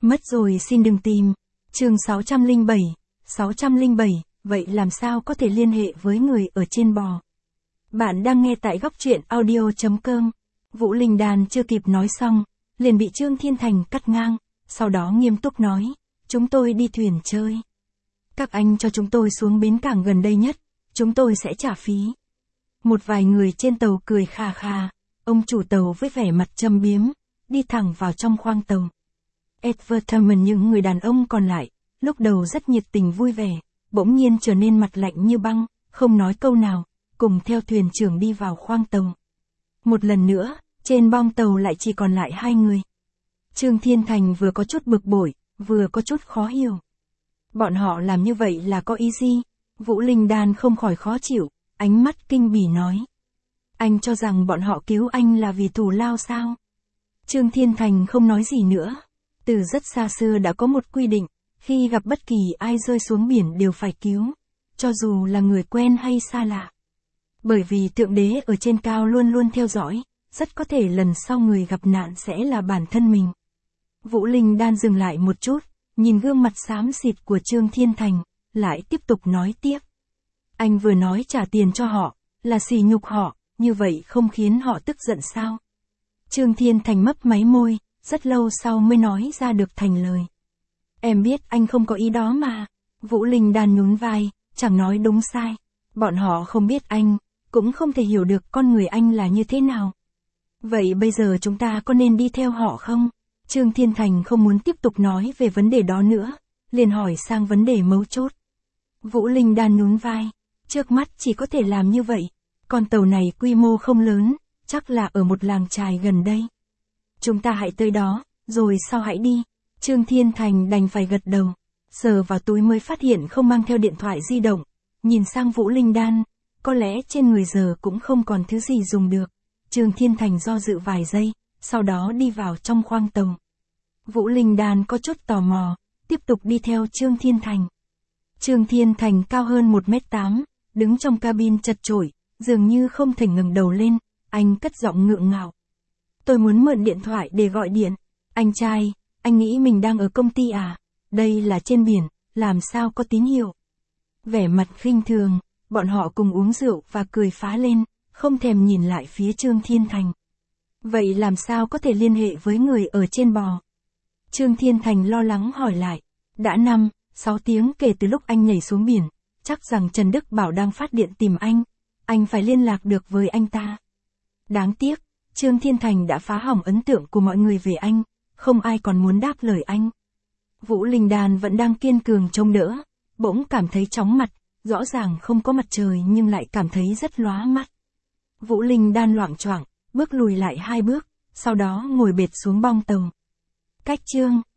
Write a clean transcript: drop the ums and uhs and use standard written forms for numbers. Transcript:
Mất rồi xin đừng tìm. Chương 607. 607, vậy làm sao có thể liên hệ với người ở trên bò? Bạn đang nghe tại góc truyện audio.com. Vũ Linh Đan chưa kịp nói xong, liền bị Trương Thiên Thành cắt ngang, sau đó nghiêm túc nói, chúng tôi đi thuyền chơi. Các anh cho chúng tôi xuống bến cảng gần đây nhất, chúng tôi sẽ trả phí. Một vài người trên tàu cười khà khà, ông chủ tàu với vẻ mặt châm biếm, đi thẳng vào trong khoang tàu. Edvertainment những người đàn ông còn lại, lúc đầu rất nhiệt tình vui vẻ, bỗng nhiên trở nên mặt lạnh như băng, không nói câu nào, cùng theo thuyền trưởng đi vào khoang tàu. Một lần nữa, trên bong tàu lại chỉ còn lại hai người. Trương Thiên Thành vừa có chút bực bội, vừa có chút khó hiểu. Bọn họ làm như vậy là có ý gì? Vũ Linh Đan không khỏi khó chịu, ánh mắt kinh bỉ nói. Anh cho rằng bọn họ cứu anh là vì thù lao sao? Trương Thiên Thành không nói gì nữa. Từ rất xa xưa đã có một quy định, khi gặp bất kỳ ai rơi xuống biển đều phải cứu, cho dù là người quen hay xa lạ. Bởi vì Thượng Đế ở trên cao luôn luôn theo dõi, rất có thể lần sau người gặp nạn sẽ là bản thân mình. Vũ Linh Đan dừng lại một chút, nhìn gương mặt xám xịt của Trương Thiên Thành, lại tiếp tục nói tiếp. Anh vừa nói trả tiền cho họ, là sỉ nhục họ, như vậy không khiến họ tức giận sao? Trương Thiên Thành mấp máy môi, rất lâu sau mới nói ra được thành lời. Em biết anh không có ý đó mà. Vũ Linh Đan nhún vai, chẳng nói đúng sai. Bọn họ không biết anh, cũng không thể hiểu được con người anh là như thế nào. Vậy bây giờ chúng ta có nên đi theo họ không? Trương Thiên Thành không muốn tiếp tục nói về vấn đề đó nữa, liền hỏi sang vấn đề mấu chốt. Vũ Linh Đan nhún vai, trước mắt chỉ có thể làm như vậy. Con tàu này quy mô không lớn, chắc là ở một làng chài gần đây. Chúng ta hãy tới đó, rồi sau hãy đi. Trương Thiên Thành đành phải gật đầu, sờ vào túi mới phát hiện không mang theo điện thoại di động, nhìn sang Vũ Linh Đan, có lẽ trên người giờ cũng không còn thứ gì dùng được. Trương Thiên Thành do dự vài giây, sau đó đi vào trong khoang tàu. Vũ Linh Đan có chút tò mò, tiếp tục đi theo Trương Thiên Thành. Trương Thiên Thành cao hơn 1m8, đứng trong cabin chật chội, dường như không thể ngẩng đầu lên, anh cất giọng ngượng ngạo. Tôi muốn mượn điện thoại để gọi điện. Anh trai, anh nghĩ mình đang ở công ty à? Đây là trên biển, làm sao có tín hiệu? Vẻ mặt khinh thường, bọn họ cùng uống rượu và cười phá lên, không thèm nhìn lại phía Trương Thiên Thành. Vậy làm sao có thể liên hệ với người ở trên bò? Trương Thiên Thành lo lắng hỏi lại. Đã 5-6 tiếng kể từ lúc anh nhảy xuống biển, chắc rằng Trần Đức Bảo đang phát điện tìm anh phải liên lạc được với anh ta. Đáng tiếc, Trương Thiên Thành đã phá hỏng ấn tượng của mọi người về anh, không ai còn muốn đáp lời anh. Vũ Linh Đan vẫn đang kiên cường chống đỡ, bỗng cảm thấy chóng mặt, rõ ràng không có mặt trời nhưng lại cảm thấy rất lóa mắt. Vũ Linh Đan loạng choạng, bước lùi lại 2 bước, sau đó ngồi bệt xuống bong tàu. Cách Trương